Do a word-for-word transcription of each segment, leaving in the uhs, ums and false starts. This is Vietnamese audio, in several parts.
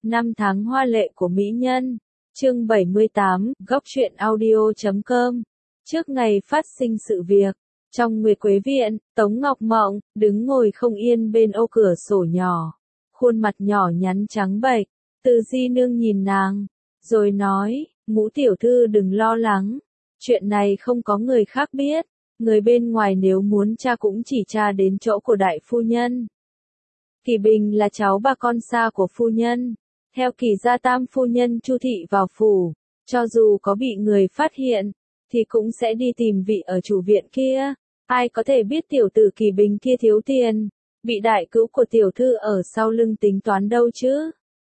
Năm tháng hoa lệ của mỹ nhân. Chương bảy mươi tám, góc truyện audio chấm com. Trước ngày phát sinh sự việc, trong Nguyệt Quế Viện, Tống Ngọc Mộng đứng ngồi không yên bên ô cửa sổ nhỏ, khuôn mặt nhỏ nhắn trắng bệch. Từ Di Nương nhìn nàng, rồi nói, Ngũ tiểu thư đừng lo lắng, chuyện này không có người khác biết, người bên ngoài nếu muốn tra cũng chỉ tra đến chỗ của đại phu nhân. Kỳ Bình là cháu bà con xa của phu nhân, theo Kỳ gia tam phu nhân Chu thị vào phủ, cho dù có bị người phát hiện, thì cũng sẽ đi tìm vị ở chủ viện kia. Ai có thể biết tiểu tử Kỳ Bình kia thiếu tiền, bị đại cữu của tiểu thư ở sau lưng tính toán đâu chứ?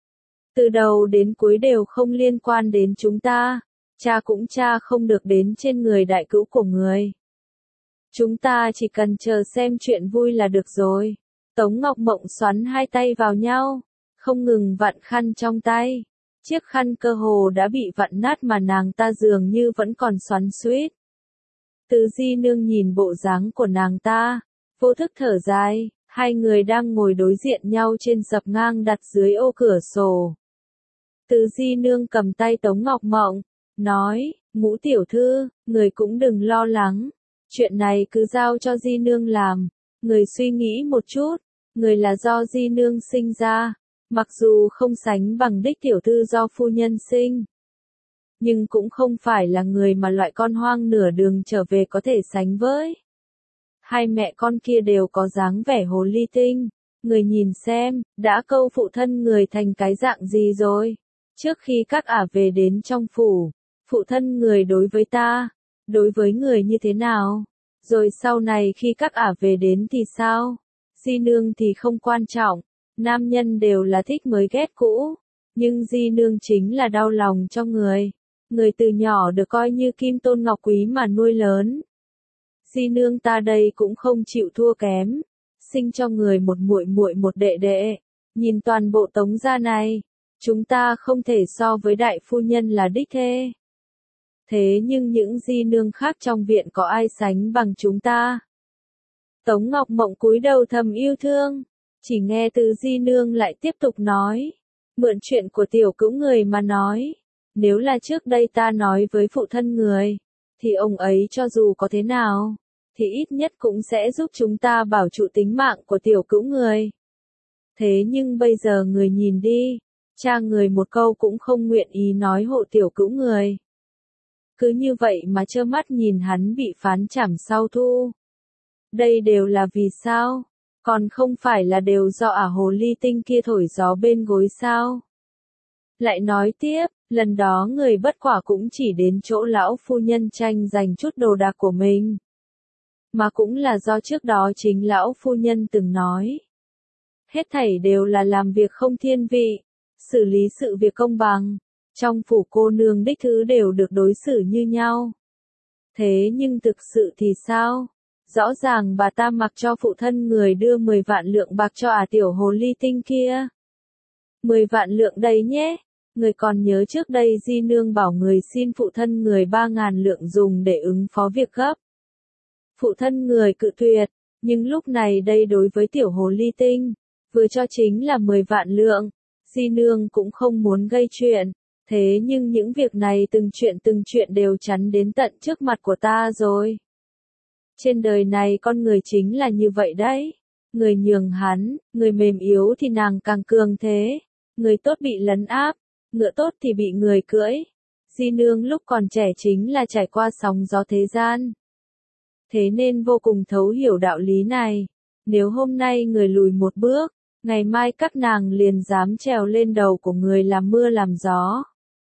Từ đầu đến cuối đều không liên quan đến chúng ta, cha cũng cha không được đến trên người đại cữu của người. Chúng ta chỉ cần chờ xem chuyện vui là được rồi. Tống Ngọc Mộng xoắn hai tay vào nhau, không ngừng vặn khăn trong tay. Chiếc khăn cơ hồ đã bị vặn nát mà nàng ta dường như vẫn còn xoắn xuýt. Từ Di Nương nhìn bộ dáng của nàng ta, vô thức thở dài. Hai người đang ngồi đối diện nhau trên sập ngang đặt dưới ô cửa sổ. Từ Di Nương cầm tay Tống Ngọc Mộng, nói, Ngũ tiểu thư, người cũng đừng lo lắng. Chuyện này cứ giao cho Di Nương làm. Người suy nghĩ một chút, người là do Di Nương sinh ra, mặc dù không sánh bằng đích tiểu thư do phu nhân sinh, nhưng cũng không phải là người mà loại con hoang nửa đường trở về có thể sánh với. Hai mẹ con kia đều có dáng vẻ hồ ly tinh, người nhìn xem, đã câu phụ thân người thành cái dạng gì rồi. Trước khi các ả về đến trong phủ, phụ thân người đối với ta, đối với người như thế nào? Rồi sau này khi các ả về đến thì sao? Di Nương thì không quan trọng, nam nhân đều là thích mới ghét cũ, nhưng Di Nương chính là đau lòng cho người. Người từ nhỏ được coi như kim tôn ngọc quý mà nuôi lớn. Di Nương ta đây cũng không chịu thua kém, sinh cho người một muội muội một đệ đệ. Nhìn toàn bộ Tống gia này, chúng ta không thể so với đại phu nhân là đích thê. Thế nhưng những Di Nương khác trong viện có ai sánh bằng chúng ta? Tống Ngọc Mộng cúi đầu thầm yêu thương, chỉ nghe Từ Di Nương lại tiếp tục nói, mượn chuyện của tiểu cữu người mà nói, nếu là trước đây ta nói với phụ thân người, thì ông ấy cho dù có thế nào, thì ít nhất cũng sẽ giúp chúng ta bảo trụ tính mạng của tiểu cữu người. Thế nhưng bây giờ người nhìn đi, cha người một câu cũng không nguyện ý nói hộ tiểu cữu người. Cứ như vậy mà trơ mắt nhìn hắn bị phán trảm sau thu. Đây đều là vì sao? Còn không phải là đều do ả hồ ly tinh kia thổi gió bên gối sao? Lại nói tiếp, lần đó người bất quả cũng chỉ đến chỗ lão phu nhân tranh giành chút đồ đạc của mình. Mà cũng là do trước đó chính lão phu nhân từng nói. Hết thảy đều là làm việc không thiên vị, xử lý sự việc công bằng. Trong phủ cô nương đích thứ đều được đối xử như nhau. Thế nhưng thực sự thì sao? Rõ ràng bà ta mặc cho phụ thân người đưa mười vạn lượng bạc cho ả tiểu hồ ly tinh kia. mười vạn lượng đấy nhé. Người còn nhớ trước đây Di Nương bảo người xin phụ thân người ba ngàn lượng dùng để ứng phó việc gấp. Phụ thân người cự tuyệt, nhưng lúc này đây đối với tiểu hồ ly tinh, vừa cho chính là mười vạn lượng. Di Nương cũng không muốn gây chuyện. Thế nhưng những việc này từng chuyện từng chuyện đều chắn đến tận trước mặt của ta rồi. Trên đời này con người chính là như vậy đấy. Người nhường hắn, người mềm yếu thì nàng càng cường thế. Người tốt bị lấn áp, ngựa tốt thì bị người cưỡi. Di Nương lúc còn trẻ chính là trải qua sóng gió thế gian. Thế nên vô cùng thấu hiểu đạo lý này. Nếu hôm nay người lùi một bước, ngày mai các nàng liền dám trèo lên đầu của người làm mưa làm gió.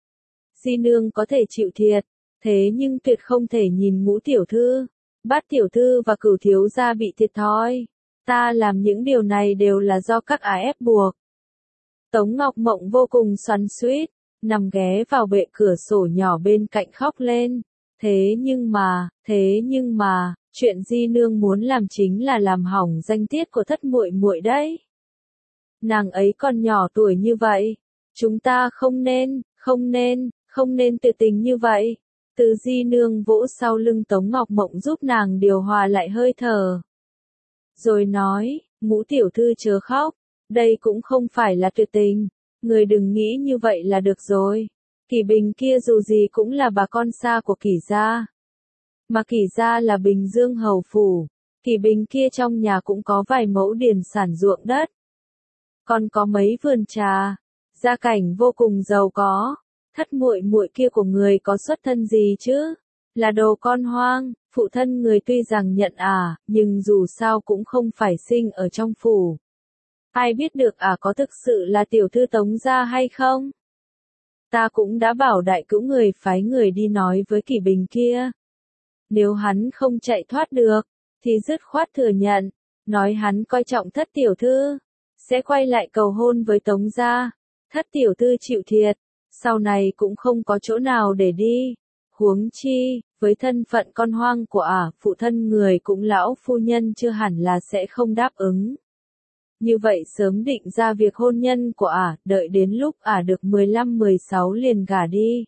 Di Nương có thể chịu thiệt, thế nhưng tuyệt không thể nhìn Ngũ tiểu thư, Bát tiểu thư và Cửu thiếu gia bị thiệt thòi. Ta làm những điều này đều là do các ả ép buộc. Tống Ngọc Mộng vô cùng xoắn xuýt, nằm ghé vào bệ cửa sổ nhỏ bên cạnh khóc lên. Thế nhưng mà, thế nhưng mà, chuyện Di Nương muốn làm chính là làm hỏng danh tiết của thất muội muội đấy. Nàng ấy còn nhỏ tuổi như vậy, chúng ta không nên, không nên, không nên tuyệt tình như vậy. Từ Di Nương vỗ sau lưng Tống Ngọc Mộng giúp nàng điều hòa lại hơi thở. Rồi nói, Ngũ tiểu thư chớ khóc, đây cũng không phải là tuyệt tình. Người đừng nghĩ như vậy là được rồi. Kỷ Bình kia dù gì cũng là bà con xa của Kỷ gia. Mà Kỷ gia là Bình Dương hầu phủ. Kỷ Bình kia trong nhà cũng có vài mẫu điền sản ruộng đất. Còn có mấy vườn trà. Gia cảnh vô cùng giàu có. Thất muội muội kia của người có xuất thân gì chứ? Là đồ con hoang. Phụ thân người tuy rằng nhận à, nhưng dù sao cũng không phải sinh ở trong phủ. Ai biết được à có thực sự là tiểu thư Tống gia hay không? Ta cũng đã bảo đại cữu người phái người đi nói với Kỷ Bình kia. Nếu hắn không chạy thoát được, thì dứt khoát thừa nhận, nói hắn coi trọng thất tiểu thư, sẽ quay lại cầu hôn với Tống gia. Thất tiểu thư chịu thiệt, sau này cũng không có chỗ nào để đi. Huống chi, với thân phận con hoang của ả, phụ thân người cũng lão phu nhân chưa hẳn là sẽ không đáp ứng. Như vậy sớm định ra việc hôn nhân của ả, đợi đến lúc ả được mười lăm mười sáu liền gả đi.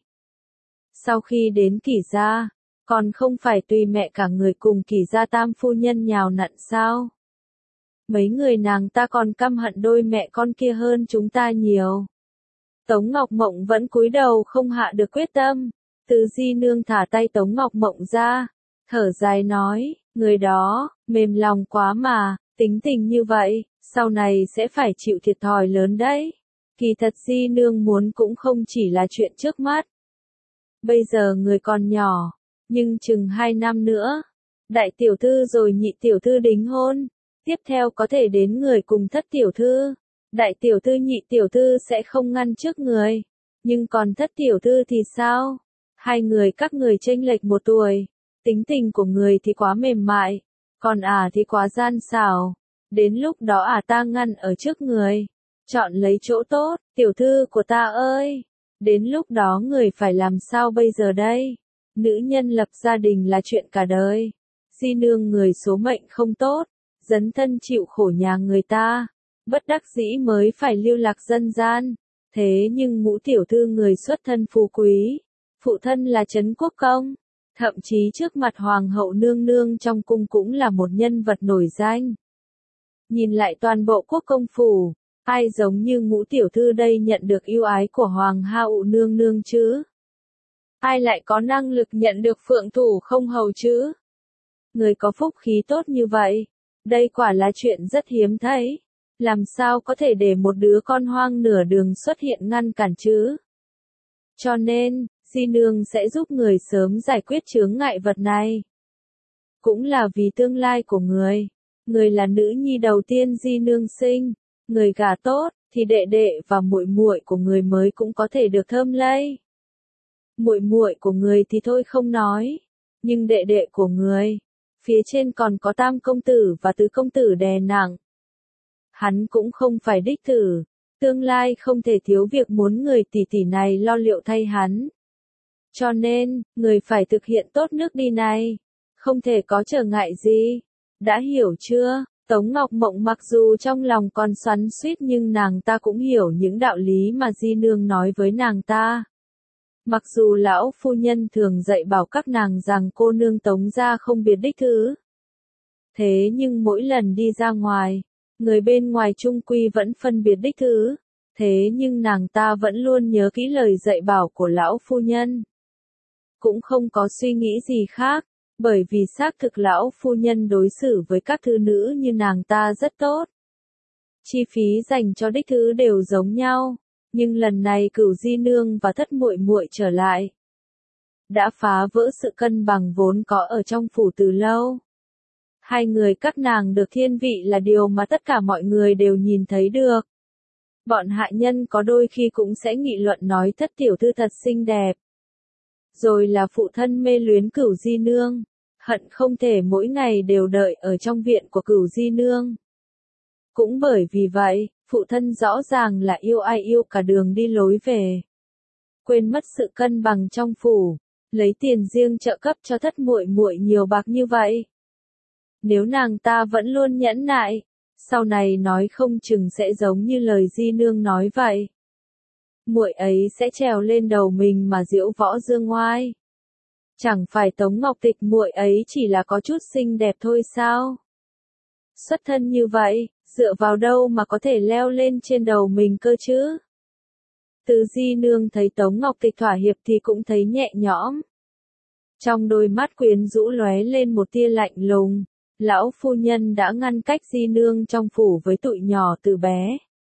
Sau khi đến Kỷ gia, còn không phải tùy mẹ cả người cùng Kỷ gia tam phu nhân nhào nặn sao? Mấy người nàng ta còn căm hận đôi mẹ con kia hơn chúng ta nhiều. Tống Ngọc Mộng vẫn cúi đầu không hạ được quyết tâm. Từ Di nương thả tay Tống Ngọc Mộng ra, thở dài nói, người đó, mềm lòng quá mà, tính tình như vậy, sau này sẽ phải chịu thiệt thòi lớn đấy. Kỳ thật Di nương muốn cũng không chỉ là chuyện trước mắt. Bây giờ người còn nhỏ, nhưng chừng hai năm nữa, đại tiểu thư rồi nhị tiểu thư đính hôn, tiếp theo có thể đến người cùng thất tiểu thư. Đại tiểu thư nhị tiểu thư sẽ không ngăn trước người, nhưng còn thất tiểu thư thì sao? Hai người các người chênh lệch một tuổi, tính tình của người thì quá mềm mại, còn ả thì quá gian xảo. Đến lúc đó ả ta ngăn ở trước người, chọn lấy chỗ tốt, tiểu thư của ta ơi. Đến lúc đó người phải làm sao bây giờ đây? Nữ nhân lập gia đình là chuyện cả đời. Di nương người số mệnh không tốt, dấn thân chịu khổ nhà người ta, bất đắc dĩ mới phải lưu lạc dân gian. Thế nhưng ngũ tiểu thư người xuất thân phú quý, phụ thân là Trấn Quốc Công, thậm chí trước mặt hoàng hậu nương nương trong cung cũng là một nhân vật nổi danh. Nhìn lại toàn bộ quốc công phủ, ai giống như ngũ tiểu thư đây nhận được yêu ái của hoàng hậu nương nương chứ? Ai lại có năng lực nhận được phượng thủ không hầu chứ? Người có phúc khí tốt như vậy, đây quả là chuyện rất hiếm thấy. Làm sao có thể để một đứa con hoang nửa đường xuất hiện ngăn cản chứ? Cho nên, Di nương sẽ giúp người sớm giải quyết chướng ngại vật này. Cũng là vì tương lai của người. Người là nữ nhi đầu tiên Di nương sinh, người gả tốt thì đệ đệ và muội muội của người mới cũng có thể được thơm lây. Muội muội của người thì thôi không nói, nhưng đệ đệ của người, phía trên còn có tam công tử và tứ công tử đè nặng. Hắn cũng không phải đích tử, tương lai không thể thiếu việc muốn người tỷ tỷ này lo liệu thay hắn. Cho nên, người phải thực hiện tốt nước đi này, không thể có trở ngại gì. Đã hiểu chưa? Tống Ngọc Mộng mặc dù trong lòng còn xoắn xuýt nhưng nàng ta cũng hiểu những đạo lý mà Di nương nói với nàng ta. Mặc dù lão phu nhân thường dạy bảo các nàng rằng cô nương Tống gia không biệt đích thứ. Thế nhưng mỗi lần đi ra ngoài, người bên ngoài chung quy vẫn phân biệt đích thứ. Thế nhưng nàng ta vẫn luôn nhớ kỹ lời dạy bảo của lão phu nhân. Cũng không có suy nghĩ gì khác, bởi vì xác thực lão phu nhân đối xử với các thư nữ như nàng ta rất tốt. Chi phí dành cho đích thứ đều giống nhau, nhưng lần này Cửu Di nương và thất muội muội trở lại, đã phá vỡ sự cân bằng vốn có ở trong phủ từ lâu. Hai người các nàng được thiên vị là điều mà tất cả mọi người đều nhìn thấy được. Bọn hạ nhân có đôi khi cũng sẽ nghị luận nói thất tiểu thư thật xinh đẹp. Rồi là phụ thân mê luyến Cửu Di nương, hận không thể mỗi ngày đều đợi ở trong viện của Cửu Di nương. Cũng bởi vì vậy, phụ thân rõ ràng là yêu ai yêu cả đường đi lối về. Quên mất sự cân bằng trong phủ, lấy tiền riêng trợ cấp cho thất muội muội nhiều bạc như vậy. Nếu nàng ta vẫn luôn nhẫn nại, sau này nói không chừng sẽ giống như lời Di nương nói vậy. Muội ấy sẽ trèo lên đầu mình mà diễu võ dương ngoai. Chẳng phải Tống Ngọc Tịch muội ấy chỉ là có chút xinh đẹp thôi sao? Xuất thân như vậy, dựa vào đâu mà có thể leo lên trên đầu mình cơ chứ? Từ Di Nương thấy Tống Ngọc Tịch thỏa hiệp thì cũng thấy nhẹ nhõm. Trong đôi mắt quyến rũ lóe lên một tia lạnh lùng, lão phu nhân đã ngăn cách Di Nương trong phủ với tụi nhỏ từ bé.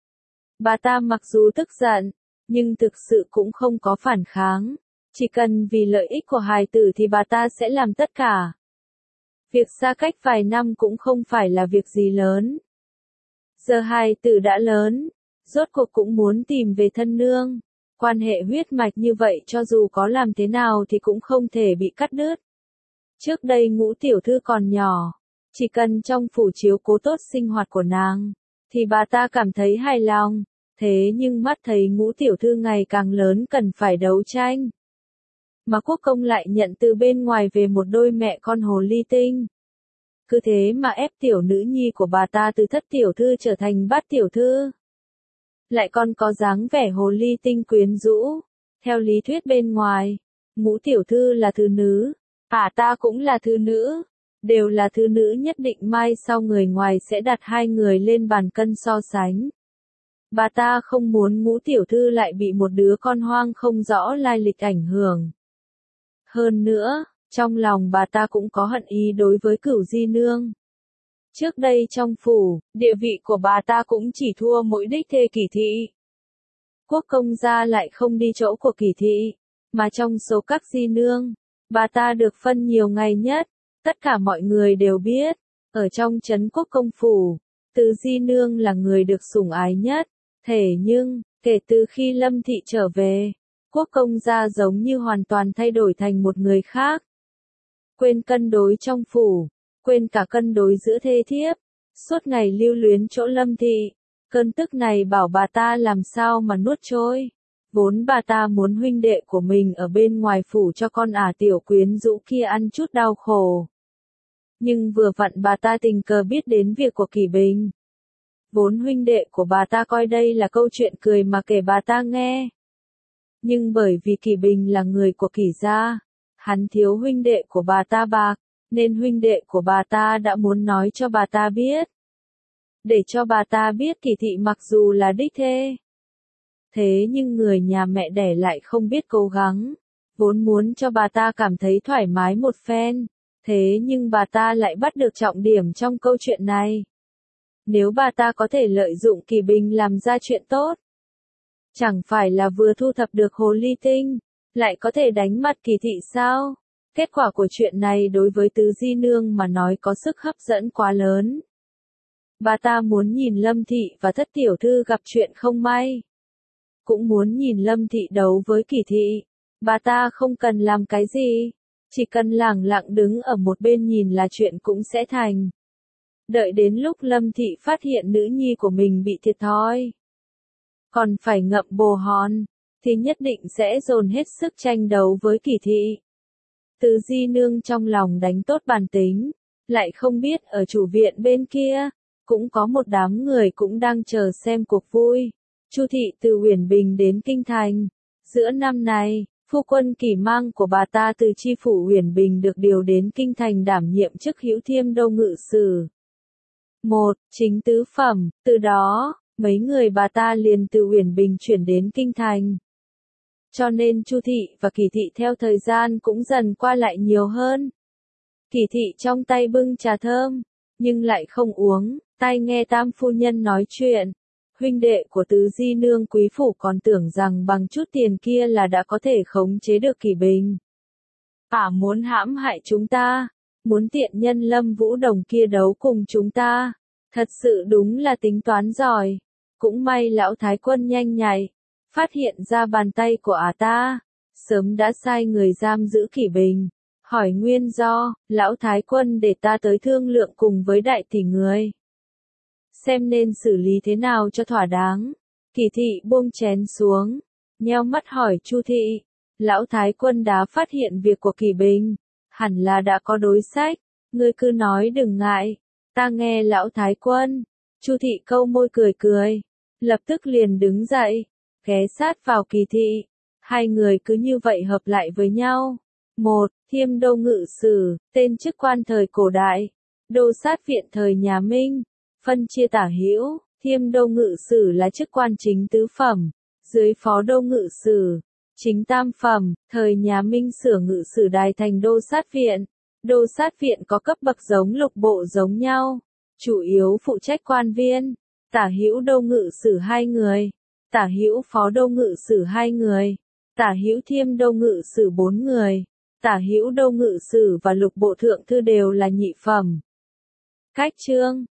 Bà ta mặc dù tức giận, nhưng thực sự cũng không có phản kháng, chỉ cần vì lợi ích của hài tử thì bà ta sẽ làm tất cả. Việc xa cách vài năm cũng không phải là việc gì lớn. Giờ hài tử đã lớn, rốt cuộc cũng muốn tìm về thân nương. Quan hệ huyết mạch như vậy cho dù có làm thế nào thì cũng không thể bị cắt đứt. Trước đây Ngũ tiểu thư còn nhỏ, chỉ cần trong phủ chiếu cố tốt sinh hoạt của nàng, thì bà ta cảm thấy hài lòng. Thế nhưng mắt thấy Ngũ tiểu thư ngày càng lớn cần phải đấu tranh. Mà Quốc công lại nhận từ bên ngoài về một đôi mẹ con hồ ly tinh. Cứ thế mà ép tiểu nữ nhi của bà ta từ thất tiểu thư trở thành bát tiểu thư. Lại còn có dáng vẻ hồ ly tinh quyến rũ. Theo lý thuyết bên ngoài, Ngũ tiểu thư là thư nữ, ả ta cũng là thư nữ, đều là thư nữ, nhất định mai sau người ngoài sẽ đặt hai người lên bàn cân so sánh. Bà ta không muốn Ngũ tiểu thư lại bị một đứa con hoang không rõ lai lịch ảnh hưởng. Hơn nữa, trong lòng bà ta cũng có hận ý đối với Cửu Di Nương. Trước đây trong phủ, địa vị của bà ta cũng chỉ thua mỗi đích thê Kỷ thị. Quốc công gia lại không đi chỗ của Kỷ thị, mà trong số các di nương, bà ta được phân nhiều ngày nhất. Tất cả mọi người đều biết, ở trong trấn Quốc công phủ, Từ Di Nương là người được sủng ái nhất. Thế nhưng, kể từ khi Lâm thị trở về, Quốc công gia giống như hoàn toàn thay đổi thành một người khác. Quên cân đối trong phủ, quên cả cân đối giữa thê thiếp, suốt ngày lưu luyến chỗ Lâm thị, cơn tức này bảo bà ta làm sao mà nuốt trôi. Vốn bà ta muốn huynh đệ của mình ở bên ngoài phủ cho con ả tiểu quyến rũ kia ăn chút đau khổ. Nhưng vừa vặn bà ta tình cờ biết đến việc của Kỷ Bình. Vốn huynh đệ của bà ta coi đây là câu chuyện cười mà kể bà ta nghe. Nhưng bởi vì Kỷ Bình là người của Kỷ gia, hắn thiếu huynh đệ của bà ta bạc, nên huynh đệ của bà ta đã muốn nói cho bà ta biết. Để cho bà ta biết Kỷ thị mặc dù là đích thê, thế nhưng người nhà mẹ đẻ lại không biết cố gắng, vốn muốn cho bà ta cảm thấy thoải mái một phen, thế nhưng bà ta lại bắt được trọng điểm trong câu chuyện này. Nếu bà ta có thể lợi dụng Kỷ Bình làm ra chuyện tốt, chẳng phải là vừa thu thập được hồ ly tinh, lại có thể đánh mặt Kỷ thị sao? Kết quả của chuyện này đối với Tứ Di Nương mà nói có sức hấp dẫn quá lớn. Bà ta muốn nhìn Lâm thị và thất tiểu thư gặp chuyện không may. Cũng muốn nhìn Lâm thị đấu với Kỷ thị. Bà ta không cần làm cái gì, chỉ cần lẳng lặng đứng ở một bên nhìn là chuyện cũng sẽ thành. Đợi đến lúc Lâm thị phát hiện nữ nhi của mình bị thiệt thòi, còn phải ngậm bồ hòn, thì nhất định sẽ dồn hết sức tranh đấu với Kỷ thị. Từ Di Nương trong lòng đánh tốt bản tính, lại không biết ở chủ viện bên kia, cũng có một đám người cũng đang chờ xem cuộc vui. Chu thị từ Uyển Bình đến Kinh Thành. Giữa năm này, phu quân Kỷ Mang của bà ta từ chi phủ Uyển Bình được điều đến Kinh Thành đảm nhiệm chức Hữu Thiêm Đô ngự sử. Một, chính tứ phẩm, từ đó, mấy người bà ta liền từ Uyển Bình chuyển đến Kinh Thành. Cho nên Chu thị và Kỷ thị theo thời gian cũng dần qua lại nhiều hơn. Kỷ thị trong tay bưng trà thơm, nhưng lại không uống, tai nghe tam phu nhân nói chuyện. Huynh đệ của Tứ Di Nương quý phủ còn tưởng rằng bằng chút tiền kia là đã có thể khống chế được Kỷ Bình. Ả muốn hãm hại chúng ta, muốn tiện nhân Lâm Vũ Đồng kia đấu cùng chúng ta. Thật sự đúng là tính toán giỏi. Cũng may lão thái quân nhanh nhạy, phát hiện ra bàn tay của ả ta, sớm đã sai người giam giữ Kỷ Bình. Hỏi nguyên do, lão thái quân để ta tới thương lượng cùng với đại tỷ người, xem nên xử lý thế nào cho thỏa đáng. Kỷ thị buông chén xuống, nheo mắt hỏi Chu thị, lão thái quân đã phát hiện việc của Kỷ Bình, hẳn là đã có đối sách, ngươi cứ nói đừng ngại, ta nghe lão thái quân. Chu thị câu môi cười cười, lập tức liền đứng dậy, ghé sát vào Kỷ thị, hai người cứ như vậy hợp lại với nhau. Một, Thiêm Đô ngự sử, tên chức quan thời cổ đại, đô sát viện thời nhà Minh. Phân chia tả hữu, Thiêm Đô ngự sử là chức quan chính tứ phẩm, Dưới phó đô ngự sử, chính tam phẩm, thời nhà Minh sửa ngự sử đài thành đô sát viện. Đô sát viện có cấp bậc giống lục bộ giống nhau, chủ yếu phụ trách quan viên. Tả hữu đô ngự sử hai người, tả hữu phó đô ngự sử hai người, tả hữu thiêm đô ngự sử bốn người, tả hữu đô ngự sử và lục bộ thượng thư đều là nhị phẩm. Cách chương